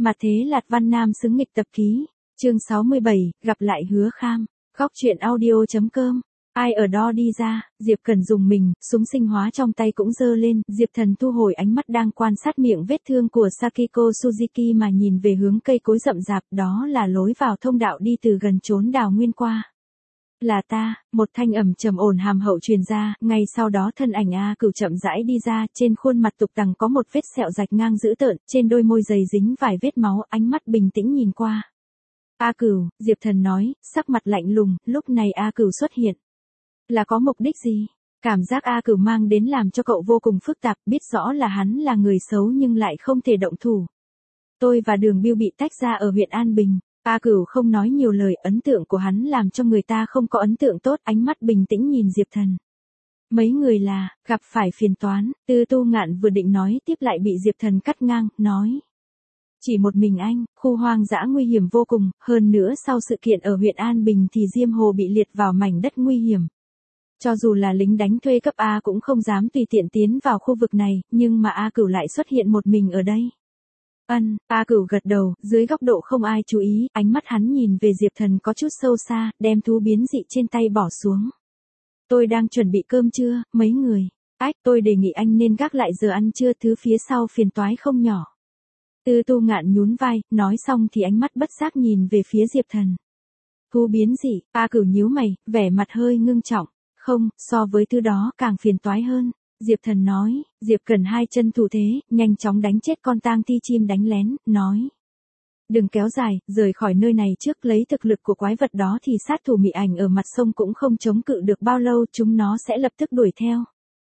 Mà thế Lạt Văn Nam xứng nghịch tập ký. Chương 67, gặp lại Hứa Kham. Góc truyện audio.com. Ai ở đó đi ra, Diệp Cần dùng mình, súng sinh hóa trong tay cũng giơ lên, Diệp Thần thu hồi ánh mắt đang quan sát miệng vết thương của Sakiko Suzuki mà nhìn về hướng cây cối rậm rạp, đó là lối vào thông đạo đi từ gần chốn Đào Nguyên qua. Là ta, một thanh âm trầm ổn hàm hậu truyền ra, ngay sau đó thân ảnh A Cửu chậm rãi đi ra, trên khuôn mặt tục tằng có một vết sẹo rạch ngang dữ tợn, trên đôi môi dày dính vài vết máu, ánh mắt bình tĩnh nhìn qua. A Cửu, Diệp Thần nói, sắc mặt lạnh lùng, lúc này A Cửu xuất hiện. Là có mục đích gì? Cảm giác A Cửu mang đến làm cho cậu vô cùng phức tạp, biết rõ là hắn là người xấu nhưng lại không thể động thủ. Tôi và Đường Bưu bị tách ra ở huyện An Bình. A Cửu không nói nhiều lời, ấn tượng của hắn làm cho người ta không có ấn tượng tốt, ánh mắt bình tĩnh nhìn Diệp Thần. Mấy người là, gặp phải phiền toán, Tư Tu Ngạn vừa định nói tiếp lại bị Diệp Thần cắt ngang, nói. Chỉ một mình anh, khu hoang dã nguy hiểm vô cùng, hơn nữa sau sự kiện ở huyện An Bình thì Diêm Hồ bị liệt vào mảnh đất nguy hiểm. Cho dù là lính đánh thuê cấp A cũng không dám tùy tiện tiến vào khu vực này, nhưng mà A Cửu lại xuất hiện một mình ở đây. A Cửu gật đầu, dưới góc độ không ai chú ý, ánh mắt hắn nhìn về Diệp Thần có chút sâu xa, đem thú biến dị trên tay bỏ xuống. Tôi đang chuẩn bị cơm trưa, mấy người. Tôi đề nghị anh nên gác lại giờ ăn trưa, thứ phía sau phiền toái không nhỏ. Tư Tu Ngạn nhún vai, nói xong thì ánh mắt bất giác nhìn về phía Diệp Thần. Thú biến dị, A Cửu nhíu mày, vẻ mặt hơi ngưng trọng. Không, so với thứ đó càng phiền toái hơn. Diệp Thần nói, Diệp Cần hai chân thủ thế, nhanh chóng đánh chết con tang thi chim đánh lén, nói. Đừng kéo dài, rời khỏi nơi này trước, lấy thực lực của quái vật đó thì sát thủ mị ảnh ở mặt sông cũng không chống cự được bao lâu, chúng nó sẽ lập tức đuổi theo.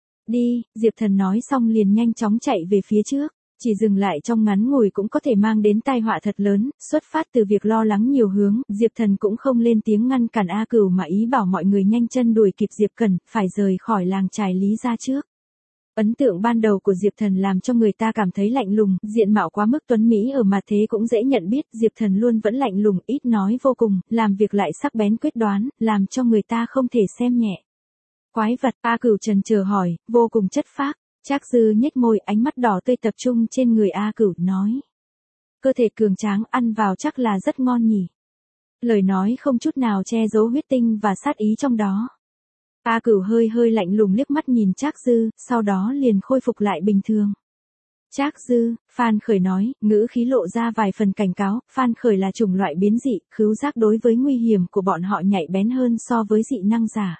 Đi, Diệp Thần nói xong liền nhanh chóng chạy về phía trước. Chỉ dừng lại trong ngắn ngủi cũng có thể mang đến tai họa thật lớn, xuất phát từ việc lo lắng nhiều hướng, Diệp Thần cũng không lên tiếng ngăn cản A Cửu mà ý bảo mọi người nhanh chân đuổi kịp Diệp Cần, phải rời khỏi làng Trài Lý ra trước. Ấn tượng ban đầu của Diệp Thần làm cho người ta cảm thấy lạnh lùng, diện mạo quá mức tuấn mỹ ở mặt thế cũng dễ nhận biết, Diệp Thần luôn vẫn lạnh lùng, ít nói vô cùng, làm việc lại sắc bén quyết đoán, làm cho người ta không thể xem nhẹ. Quái vật, A Cửu trần chờ hỏi, vô cùng chất phác. Trác Dư nhếch môi, ánh mắt đỏ tươi tập trung trên người A Cửu, nói. Cơ thể cường tráng, ăn vào chắc là rất ngon nhỉ. Lời nói không chút nào che giấu huyết tinh và sát ý trong đó. A Cửu hơi lạnh lùng liếc mắt nhìn Trác Dư, sau đó liền khôi phục lại bình thường. Trác Dư, Phan Khởi nói, ngữ khí lộ ra vài phần cảnh cáo, Phan Khởi là chủng loại biến dị, khứu giác đối với nguy hiểm của bọn họ nhạy bén hơn so với dị năng giả.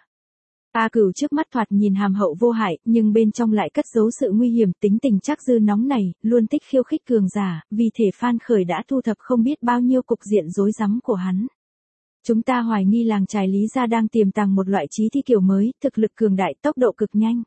A Cửu trước mắt thoạt nhìn hàm hậu vô hại, nhưng bên trong lại cất giấu sự nguy hiểm, tính tình Trác Dư nóng này, luôn thích khiêu khích cường giả, vì thể Phan Khởi đã thu thập không biết bao nhiêu cục diện rối rắm của hắn. Chúng ta hoài nghi làng Trài Lý gia đang tiềm tàng một loại chí thi kiểu mới, thực lực cường đại, tốc độ cực nhanh.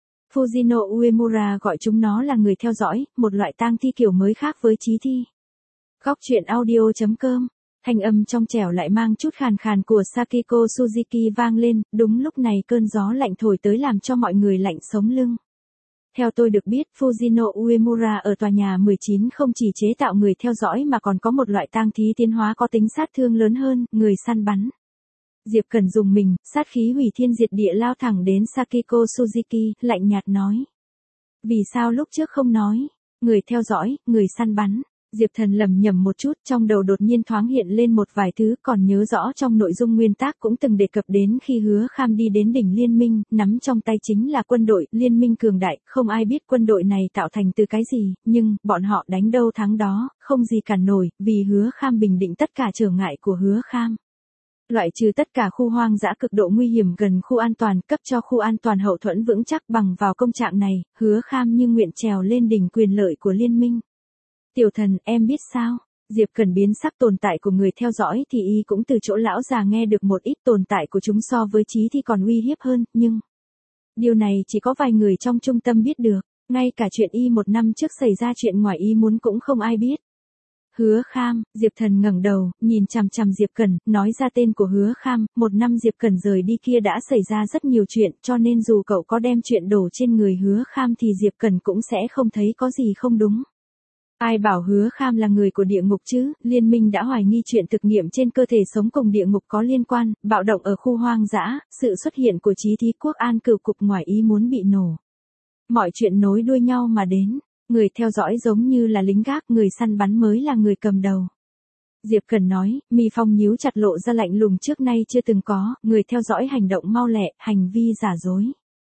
Fujino Uemura gọi chúng nó là người theo dõi, một loại tang thi kiểu mới khác với chí thi. Góc truyện audio.com. Thanh âm trong trẻo lại mang chút khàn khàn của Sakiko Suzuki vang lên, đúng lúc này cơn gió lạnh thổi tới làm cho mọi người lạnh sống lưng. Theo tôi được biết, Fujino Uemura ở tòa nhà 19 không chỉ chế tạo người theo dõi mà còn có một loại tang thi tiến hóa có tính sát thương lớn hơn, người săn bắn. Diệp Cần dùng mình, sát khí hủy thiên diệt địa lao thẳng đến Sakiko Suzuki, lạnh nhạt nói. Vì sao lúc trước không nói? Người theo dõi, người săn bắn. Diệp Thần lẩm nhẩm một chút, trong đầu đột nhiên thoáng hiện lên một vài thứ, còn nhớ rõ trong nội dung nguyên tác cũng từng đề cập đến khi Hứa Kham đi đến đỉnh liên minh, nắm trong tay chính là quân đội, liên minh cường đại, không ai biết quân đội này tạo thành từ cái gì, nhưng, bọn họ đánh đâu thắng đó, không gì cản nổi, vì Hứa Kham bình định tất cả trở ngại của Hứa Kham. Loại trừ tất cả khu hoang dã cực độ nguy hiểm gần khu an toàn, cấp cho khu an toàn hậu thuẫn vững chắc, bằng vào công trạng này, Hứa Kham như nguyện trèo lên đỉnh quyền lợi của liên minh. Tiểu Thần, em biết sao? Diệp Cần biến sắc, tồn tại của người theo dõi thì y cũng từ chỗ lão già nghe được một ít, tồn tại của chúng so với chí thì còn uy hiếp hơn, nhưng điều này chỉ có vài người trong trung tâm biết được, ngay cả chuyện y một năm trước xảy ra chuyện ngoài ý muốn cũng không ai biết. Hứa Kham, Diệp Thần ngẩng đầu, nhìn chằm chằm Diệp Cần, nói ra tên của Hứa Kham, một năm Diệp Cần rời đi kia đã xảy ra rất nhiều chuyện, cho nên dù cậu có đem chuyện đổ trên người Hứa Kham thì Diệp Cần cũng sẽ không thấy có gì không đúng. Ai bảo Hứa Kham là người của địa ngục chứ, liên minh đã hoài nghi chuyện thực nghiệm trên cơ thể sống cùng địa ngục có liên quan, bạo động ở khu hoang dã, sự xuất hiện của chí thí quốc an cửu cục ngoài ý muốn bị nổ. Mọi chuyện nối đuôi nhau mà đến. Người theo dõi giống như là lính gác, người săn bắn mới là người cầm đầu. Diệp Cần nói, mi phong nhíu chặt lộ ra lạnh lùng trước nay chưa từng có, người theo dõi hành động mau lẹ, hành vi giả dối.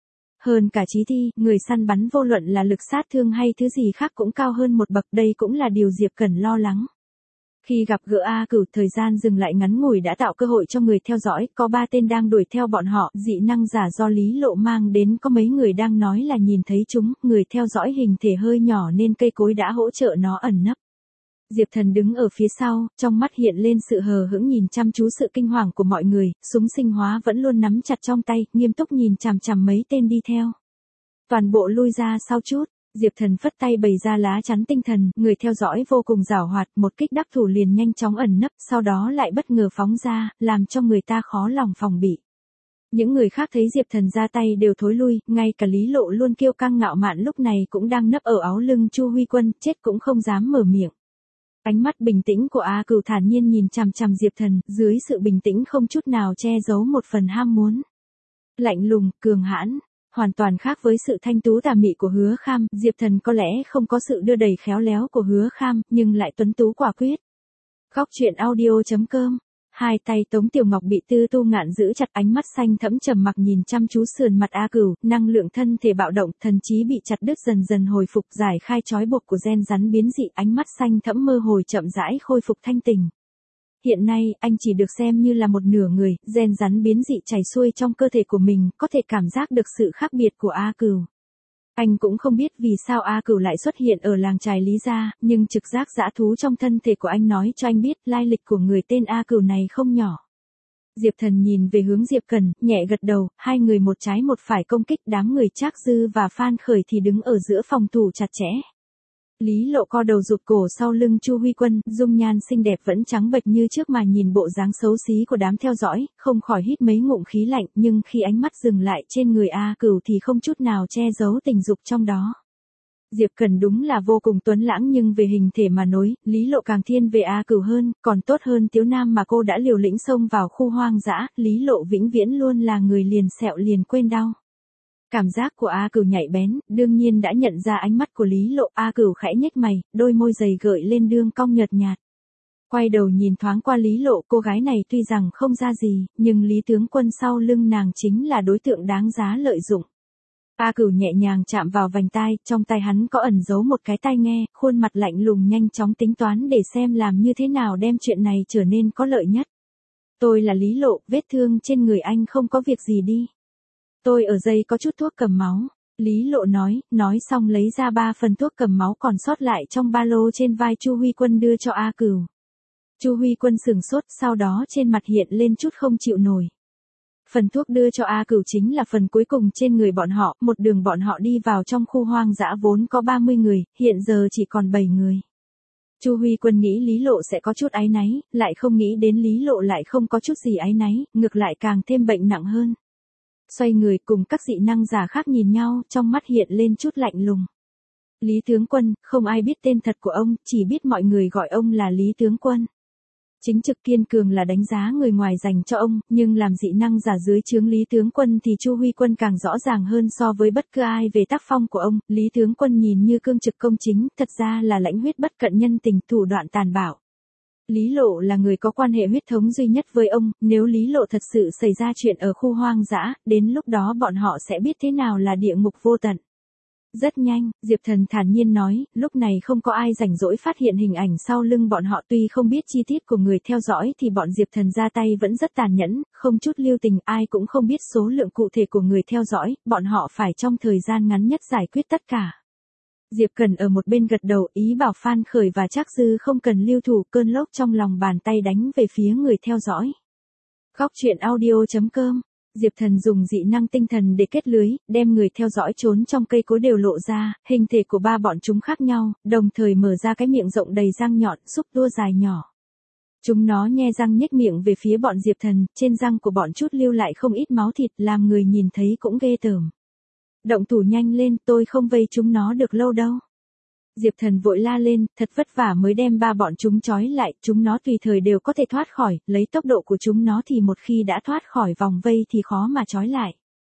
Hơn cả chí thi, người săn bắn vô luận là lực sát thương hay thứ gì khác cũng cao hơn một bậc, đây cũng là điều Diệp Cần lo lắng. Khi gặp gỡ A Cửu, thời gian dừng lại ngắn ngủi đã tạo cơ hội cho người theo dõi, có 3 tên đang đuổi theo bọn họ, dị năng giả do Lý Lộ mang đến có mấy người đang nói là nhìn thấy chúng, người theo dõi hình thể hơi nhỏ nên cây cối đã hỗ trợ nó ẩn nấp. Diệp Thần đứng ở phía sau, trong mắt hiện lên sự hờ hững nhìn chăm chú sự kinh hoàng của mọi người, súng sinh hóa vẫn luôn nắm chặt trong tay, nghiêm túc nhìn chằm chằm mấy tên đi theo. Toàn bộ lui ra sau chút. Diệp Thần phất tay bày ra lá chắn tinh thần, người theo dõi vô cùng giảo hoạt, một kích đắc thủ liền nhanh chóng ẩn nấp, sau đó lại bất ngờ phóng ra, làm cho người ta khó lòng phòng bị. Những người khác thấy Diệp Thần ra tay đều thối lui, ngay cả Lý Lộ luôn kiêu căng ngạo mạn lúc này cũng đang nấp ở áo lưng Chu Huy Quân, chết cũng không dám mở miệng. Ánh mắt bình tĩnh của A Cửu thản nhiên nhìn chằm chằm Diệp Thần, dưới sự bình tĩnh không chút nào che giấu một phần ham muốn. Lạnh lùng, cường hãn. Hoàn toàn khác với sự thanh tú tà mị của Hứa Kham, Diệp Thần có lẽ không có sự đưa đẩy khéo léo của Hứa Kham, nhưng lại tuấn tú quả quyết. Góc truyện audio.com. Hai tay Tống Tiểu Ngọc bị Tư Tu Ngạn giữ chặt, ánh mắt xanh thẫm trầm mặc nhìn chăm chú sườn mặt A Cửu, năng lượng thân thể bạo động, thần trí bị chặt đứt dần dần hồi phục, giải khai trói buộc của gen rắn biến dị, ánh mắt xanh thẫm mơ hồi chậm rãi khôi phục thanh tình. Hiện nay, anh chỉ được xem như là một nửa người, gen rắn biến dị chảy xuôi trong cơ thể của mình, có thể cảm giác được sự khác biệt của A Cửu. Anh cũng không biết vì sao A Cửu lại xuất hiện ở làng trài Lý gia, nhưng trực giác dã thú trong thân thể của anh nói cho anh biết lai lịch của người tên A Cửu này không nhỏ. Diệp Thần nhìn về hướng Diệp Cần, nhẹ gật đầu, hai người một trái một phải công kích, đám người Trác Dư và Phan Khởi thì đứng ở giữa phòng thủ chặt chẽ. Lý Lộ co đầu rụt cổ sau lưng Chu Huy Quân, dung nhan xinh đẹp vẫn trắng bệch như trước mà nhìn bộ dáng xấu xí của đám theo dõi, không khỏi hít mấy ngụm khí lạnh, nhưng khi ánh mắt dừng lại trên người A Cửu thì không chút nào che giấu tình dục trong đó. Diệp Cần đúng là vô cùng tuấn lãng nhưng về hình thể mà nói, Lý Lộ càng thiên về A Cửu hơn, còn tốt hơn Tiếu Nam mà cô đã liều lĩnh xông vào khu hoang dã, Lý Lộ vĩnh viễn luôn là người liền sẹo liền quên đau. Cảm giác của A Cửu nhạy bén, đương nhiên đã nhận ra ánh mắt của Lý Lộ, A Cửu khẽ nhếch mày, đôi môi dày gợi lên đường cong nhợt nhạt. Quay đầu nhìn thoáng qua Lý Lộ, cô gái này tuy rằng không ra gì, nhưng Lý tướng quân sau lưng nàng chính là đối tượng đáng giá lợi dụng. A Cửu nhẹ nhàng chạm vào vành tai, trong tay hắn có ẩn giấu một cái tai nghe, khuôn mặt lạnh lùng nhanh chóng tính toán để xem làm như thế nào đem chuyện này trở nên có lợi nhất. Tôi là Lý Lộ, vết thương trên người anh không có việc gì đi. Tôi ở đây có chút thuốc cầm máu. Lý Lộ nói xong lấy ra 3 phần thuốc cầm máu còn sót lại trong ba lô trên vai Chu Huy Quân đưa cho A Cửu. Chu Huy Quân sừng sốt, sau đó trên mặt hiện lên chút không chịu nổi. Phần thuốc đưa cho A Cửu chính là phần cuối cùng trên người bọn họ, một đường bọn họ đi vào trong khu hoang dã vốn có 30 người, hiện giờ chỉ còn 7 người. Chu Huy Quân nghĩ Lý Lộ sẽ có chút áy náy, lại không nghĩ đến Lý Lộ lại không có chút gì áy náy, ngược lại càng thêm bệnh nặng hơn. Xoay người cùng các dị năng giả khác nhìn nhau, trong mắt hiện lên chút lạnh lùng. Lý tướng quân, không ai biết tên thật của ông, chỉ biết mọi người gọi ông là Lý tướng quân. Chính trực kiên cường là đánh giá người ngoài dành cho ông, nhưng làm dị năng giả dưới trướng Lý tướng quân thì Chu Huy Quân càng rõ ràng hơn so với bất cứ ai về tác phong của ông. Lý tướng quân nhìn như cương trực công chính, thật ra là lãnh huyết bất cận nhân tình, thủ đoạn tàn bạo. Lý Lộ là người có quan hệ huyết thống duy nhất với ông, nếu Lý Lộ thật sự xảy ra chuyện ở khu hoang dã, đến lúc đó bọn họ sẽ biết thế nào là địa ngục vô tận. Rất nhanh, Diệp Thần thản nhiên nói, lúc này không có ai rảnh rỗi phát hiện hình ảnh sau lưng bọn họ, tuy không biết chi tiết của người theo dõi thì bọn Diệp Thần ra tay vẫn rất tàn nhẫn, không chút lưu tình, ai cũng không biết số lượng cụ thể của người theo dõi, bọn họ phải trong thời gian ngắn nhất giải quyết tất cả. Diệp Cần ở một bên gật đầu, ý bảo Phan Khởi và Trác Dư không cần lưu thủ, cơn lốc trong lòng bàn tay đánh về phía người theo dõi. Góc truyện audio.com. Diệp Thần dùng dị năng tinh thần để kết lưới, đem người theo dõi trốn trong cây cối đều lộ ra, hình thể của 3 bọn chúng khác nhau, đồng thời mở ra cái miệng rộng đầy răng nhọn, xúc tua dài nhỏ. Chúng nó nhe răng nhếch miệng về phía bọn Diệp Thần, trên răng của bọn chút lưu lại không ít máu thịt, làm người nhìn thấy cũng ghê tởm. Động thủ nhanh lên, tôi không vây chúng nó được lâu đâu. Diệp Thần vội la lên, thật vất vả mới đem 3 bọn chúng trói lại, chúng nó tùy thời đều có thể thoát khỏi, lấy tốc độ của chúng nó thì một khi đã thoát khỏi vòng vây thì khó mà trói lại.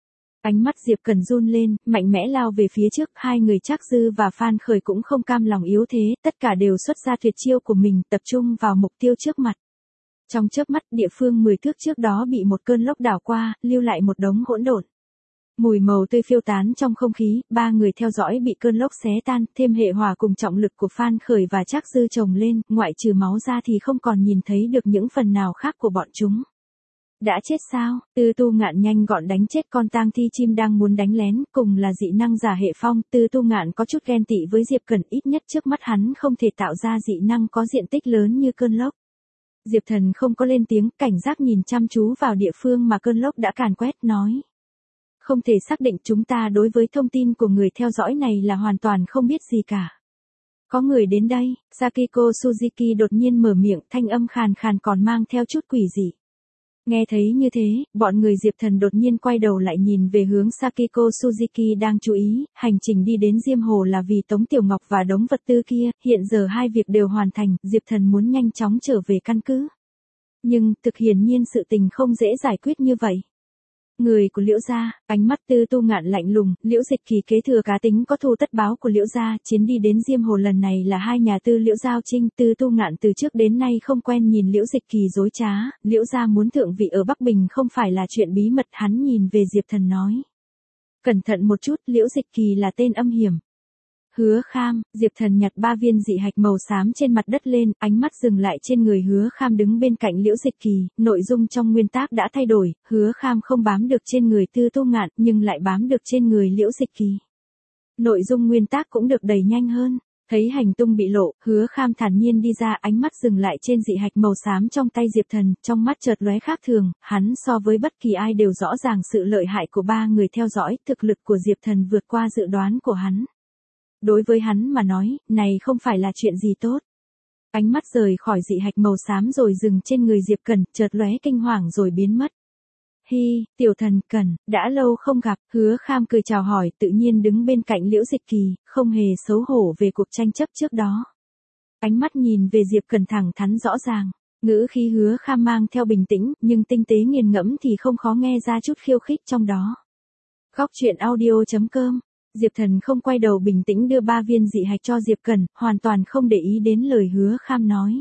Ánh mắt Diệp Cần run lên, mạnh mẽ lao về phía trước, hai người Trác Dư và Phan Khởi cũng không cam lòng yếu thế, tất cả đều xuất ra tuyệt chiêu của mình, tập trung vào mục tiêu trước mặt. Trong chớp mắt, địa phương 10 thước trước đó bị một cơn lốc đảo qua, lưu lại một đống hỗn độn. Mùi màu tươi phiêu tán trong không khí, ba người theo dõi bị cơn lốc xé tan, thêm hệ hỏa cùng trọng lực của Phan Khởi và Trác Dư chồng lên, ngoại trừ máu ra thì không còn nhìn thấy được những phần nào khác của bọn chúng. Đã chết sao? Tư Tu Ngạn nhanh gọn đánh chết con tang thi chim đang muốn đánh lén, cùng là dị năng giả hệ phong, Tư Tu Ngạn có chút ghen tị với Diệp Cẩn, ít nhất trước mắt hắn không thể tạo ra dị năng có diện tích lớn như cơn lốc. Diệp Thần không có lên tiếng, cảnh giác nhìn chăm chú vào địa phương mà cơn lốc đã càn quét, nói. Không thể xác định, chúng ta đối với thông tin của người theo dõi này là hoàn toàn không biết gì cả. Có người đến đây, Sakiko Suzuki đột nhiên mở miệng, thanh âm khàn khàn còn mang theo chút quỷ dị. Nghe thấy như thế, bọn người Diệp Thần đột nhiên quay đầu lại nhìn về hướng Sakiko Suzuki đang chú ý, hành trình đi đến Diêm Hồ là vì Tống Tiểu Ngọc và đống vật tư kia, hiện giờ hai việc đều hoàn thành, Diệp Thần muốn nhanh chóng trở về căn cứ. Nhưng, thực hiển nhiên sự tình không dễ giải quyết như vậy. Người của Liễu gia, ánh mắt Tư Tu Ngạn lạnh lùng, Liễu Dịch Kỳ kế thừa cá tính có thù tất báo của Liễu gia, chuyến đi đến Diêm Hồ lần này là hai nhà Tư Liễu giao trinh, Tư Tu Ngạn từ trước đến nay không quen nhìn Liễu Dịch Kỳ dối trá, Liễu gia muốn thượng vị ở Bắc Bình không phải là chuyện bí mật, hắn nhìn về Diệp Thần nói. Cẩn thận một chút, Liễu Dịch Kỳ là tên âm hiểm. Hứa Kham, Diệp Thần nhặt 3 viên dị hạch màu xám trên mặt đất lên, ánh mắt dừng lại trên người Hứa Kham đứng bên cạnh Liễu Dịch Kỳ, nội dung trong nguyên tác đã thay đổi, Hứa Kham không bám được trên người Tư Tu Ngạn, nhưng lại bám được trên người Liễu Dịch Kỳ. Nội dung nguyên tác cũng được đẩy nhanh hơn, thấy hành tung bị lộ, Hứa Kham thản nhiên đi ra, ánh mắt dừng lại trên dị hạch màu xám trong tay Diệp Thần, trong mắt chợt lóe khác thường, hắn so với bất kỳ ai đều rõ ràng sự lợi hại của ba người theo dõi, thực lực của Diệp Thần vượt qua dự đoán của hắn. Đối với hắn mà nói, này không phải là chuyện gì tốt. Ánh mắt rời khỏi dị hạch màu xám rồi dừng trên người Diệp Cẩn, chợt lóe kinh hoàng rồi biến mất. Hi, Tiểu Thần Cẩn, đã lâu không gặp, Hứa Kham cười chào hỏi, tự nhiên đứng bên cạnh Liễu Dịch Kỳ, không hề xấu hổ về cuộc tranh chấp trước đó. Ánh mắt nhìn về Diệp Cẩn thẳng thắn rõ ràng, ngữ khí Hứa Kham mang theo bình tĩnh, nhưng tinh tế nghiền ngẫm thì không khó nghe ra chút khiêu khích trong đó. Góc truyện audio.com. Diệp Thần không quay đầu, bình tĩnh đưa 3 viên dị hạch cho Diệp Cẩn, hoàn toàn không để ý đến lời Hứa Kham nói.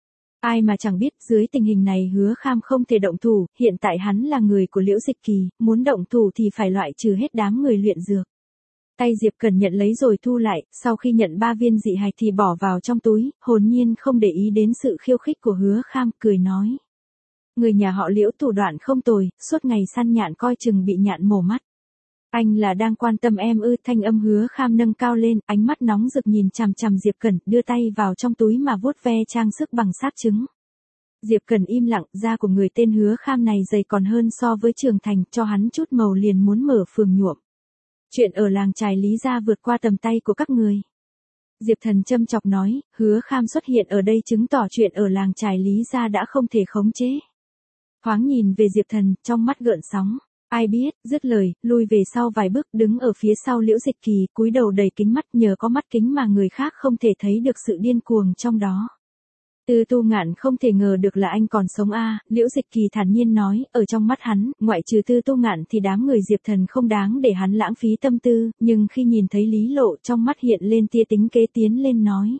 Ai mà chẳng biết, dưới tình hình này Hứa Kham không thể động thủ, hiện tại hắn là người của Liễu Dịch Kỳ, muốn động thủ thì phải loại trừ hết đám người luyện dược. Tay Diệp Cẩn nhận lấy rồi thu lại, sau khi nhận 3 viên dị hạch thì bỏ vào trong túi, hồn nhiên không để ý đến sự khiêu khích của Hứa Kham, cười nói. Người nhà họ Liễu thủ đoạn không tồi, suốt ngày săn nhạn coi chừng bị nhạn mổ mắt. Anh là đang quan tâm em ư? Thanh âm Hứa Kham nâng cao lên, ánh mắt nóng rực nhìn chằm chằm Diệp Cẩn, đưa tay vào trong túi mà vuốt ve trang sức bằng xác trứng. Diệp Cẩn im lặng, da của người tên Hứa Kham này dày còn hơn so với Trường Thành, cho hắn chút màu liền muốn mở phường nhuộm. Chuyện ở làng trài Lý gia vượt qua tầm tay của các người. Diệp Thần châm chọc nói, Hứa Kham xuất hiện ở đây chứng tỏ chuyện ở làng trài Lý gia đã không thể khống chế. Thoáng nhìn về Diệp Thần, trong mắt gợn sóng. Ai biết, dứt lời, lui về sau vài bước, đứng ở phía sau Liễu Dịch Kỳ, cúi đầu đầy kính mắt, nhờ có mắt kính mà người khác không thể thấy được sự điên cuồng trong đó. Tư Tu Ngạn không thể ngờ được là anh còn sống a, Liễu Dịch Kỳ thản nhiên nói, ở trong mắt hắn, ngoại trừ Tư Tu Ngạn thì đám người Diệp Thần không đáng để hắn lãng phí tâm tư, nhưng khi nhìn thấy Lý Lộ trong mắt hiện lên tia tính kế, tiến lên nói.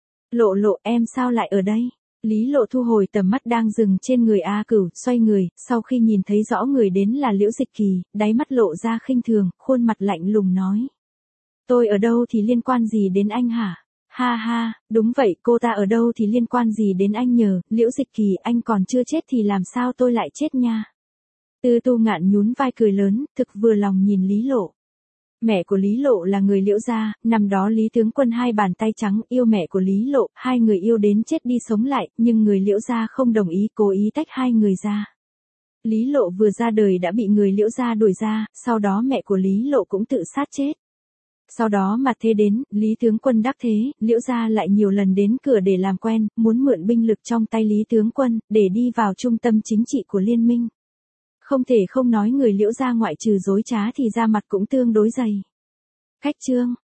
Lộ Lộ, em sao lại ở đây? Lý Lộ thu hồi tầm mắt đang dừng trên người A Cửu, xoay người, sau khi nhìn thấy rõ người đến là Liễu Dịch Kỳ, đáy mắt lộ ra khinh thường, khuôn mặt lạnh lùng nói. Tôi ở đâu thì liên quan gì đến anh hả? Ha ha, đúng vậy, cô ta ở đâu thì liên quan gì đến anh nhờ, Liễu Dịch Kỳ, anh còn chưa chết thì làm sao tôi lại chết nha? Tư Tu Ngạn nhún vai cười lớn, thực vừa lòng nhìn Lý Lộ. Mẹ của Lý Lộ là người Liễu gia, năm đó Lý tướng quân hai bàn tay trắng, yêu mẹ của Lý Lộ, hai người yêu đến chết đi sống lại, nhưng người Liễu gia không đồng ý, cố ý tách hai người ra. Lý Lộ vừa ra đời đã bị người Liễu gia đuổi ra, sau đó mẹ của Lý Lộ cũng tự sát chết. Sau đó mặt thế đến, Lý tướng quân đắc thế, Liễu gia lại nhiều lần đến cửa để làm quen, muốn mượn binh lực trong tay Lý tướng quân, để đi vào trung tâm chính trị của liên minh. Không thể không nói người Liễu gia ngoại trừ dối trá thì da mặt cũng tương đối dày. Khách chương,